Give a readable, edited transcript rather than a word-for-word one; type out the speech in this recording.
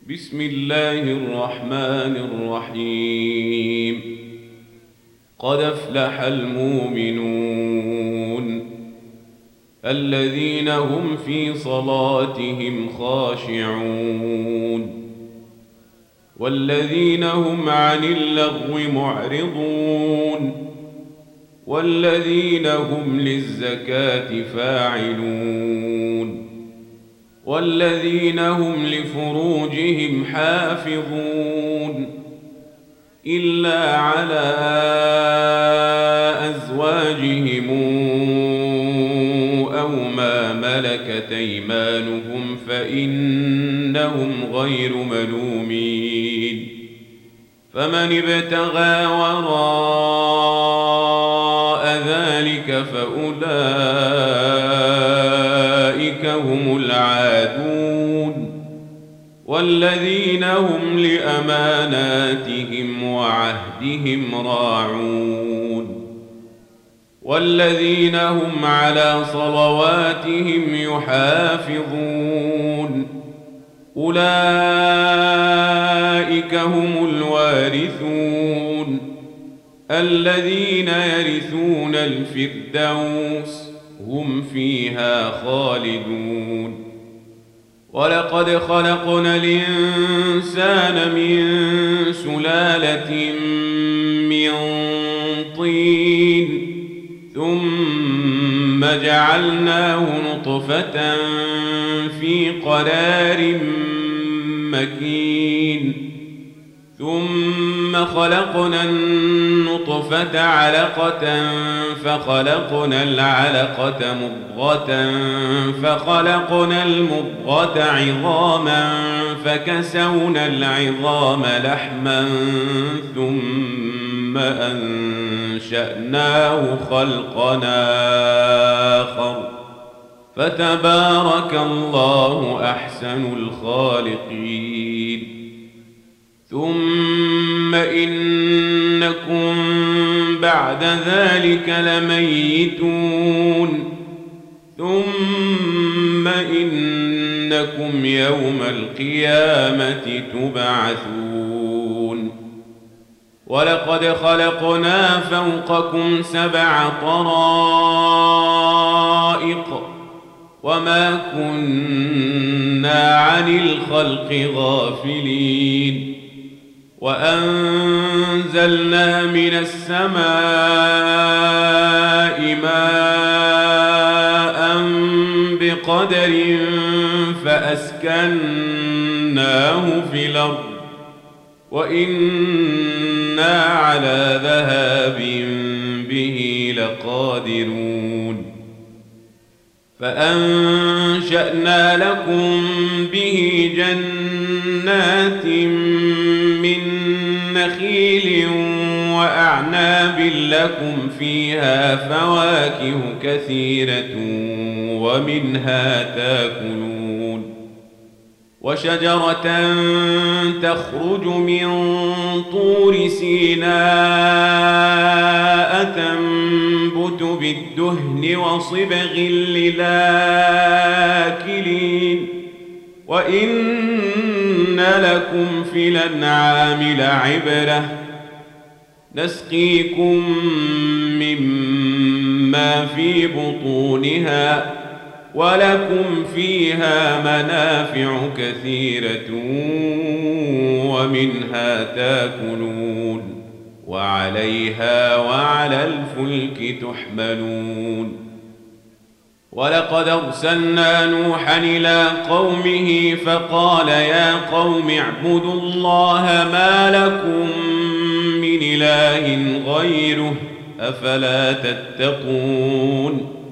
بسم الله الرحمن الرحيم. قد أفلح المؤمنون الذين هم في صلاتهم خاشعون والذين هم عن اللغو معرضون والذين هم للزكاة فاعلون والذين هم لفروجهم حافظون إلا على أزواجهم أو ما ملكت أيمانهم فإنهم غير ملومين. فمن ابتغى وراء ذلك فأولئك هم العادون والذين هم لأماناتهم وعهدهم راعون والذين هم على صلواتهم يحافظون أولئك هم الوارثون الذين يرثون الفردوس هم فيها خالدون. ولقد خلقنا الإنسان من سلالة من طين ثم جعلناه نطفة في قرار مكين ثم خلقنا النطفة علقة فخلقنا العلقة مضغة فخلقنا المضغة عظاما فكسونا العظام لحما ثم أنشأناه خلقا آخر فتبارك الله أحسن الخالقين. ثم إنكم بعد ذلك لميتون ثم إنكم يوم القيامة تبعثون. ولقد خلقنا فوقكم 7 طرائق وما كنا عن الخلق غافلين وأنزلنا من السماء ماء بقدر فأسكناه في الأرض وإنا على ذهاب به لقادرون. فأنشأنا لكم به جنات من نخيل وأعناب لكم فيها فواكه كثيرة ومنها تاكلون وشجرة تخرج من طور سيناء تنبت بالدهن وصبغ للآكلين وإن لكم في الأنعام لعبرة نسقيكم مما في بطونها ولكم فيها منافع كثيرة ومنها تاكلون وعليها وعلى الفلك تحملون. ولقد أرسلنا نوحا إلى قومه فقال يا قوم اعبدوا الله ما لكم من إله غيره أفلا تتقون.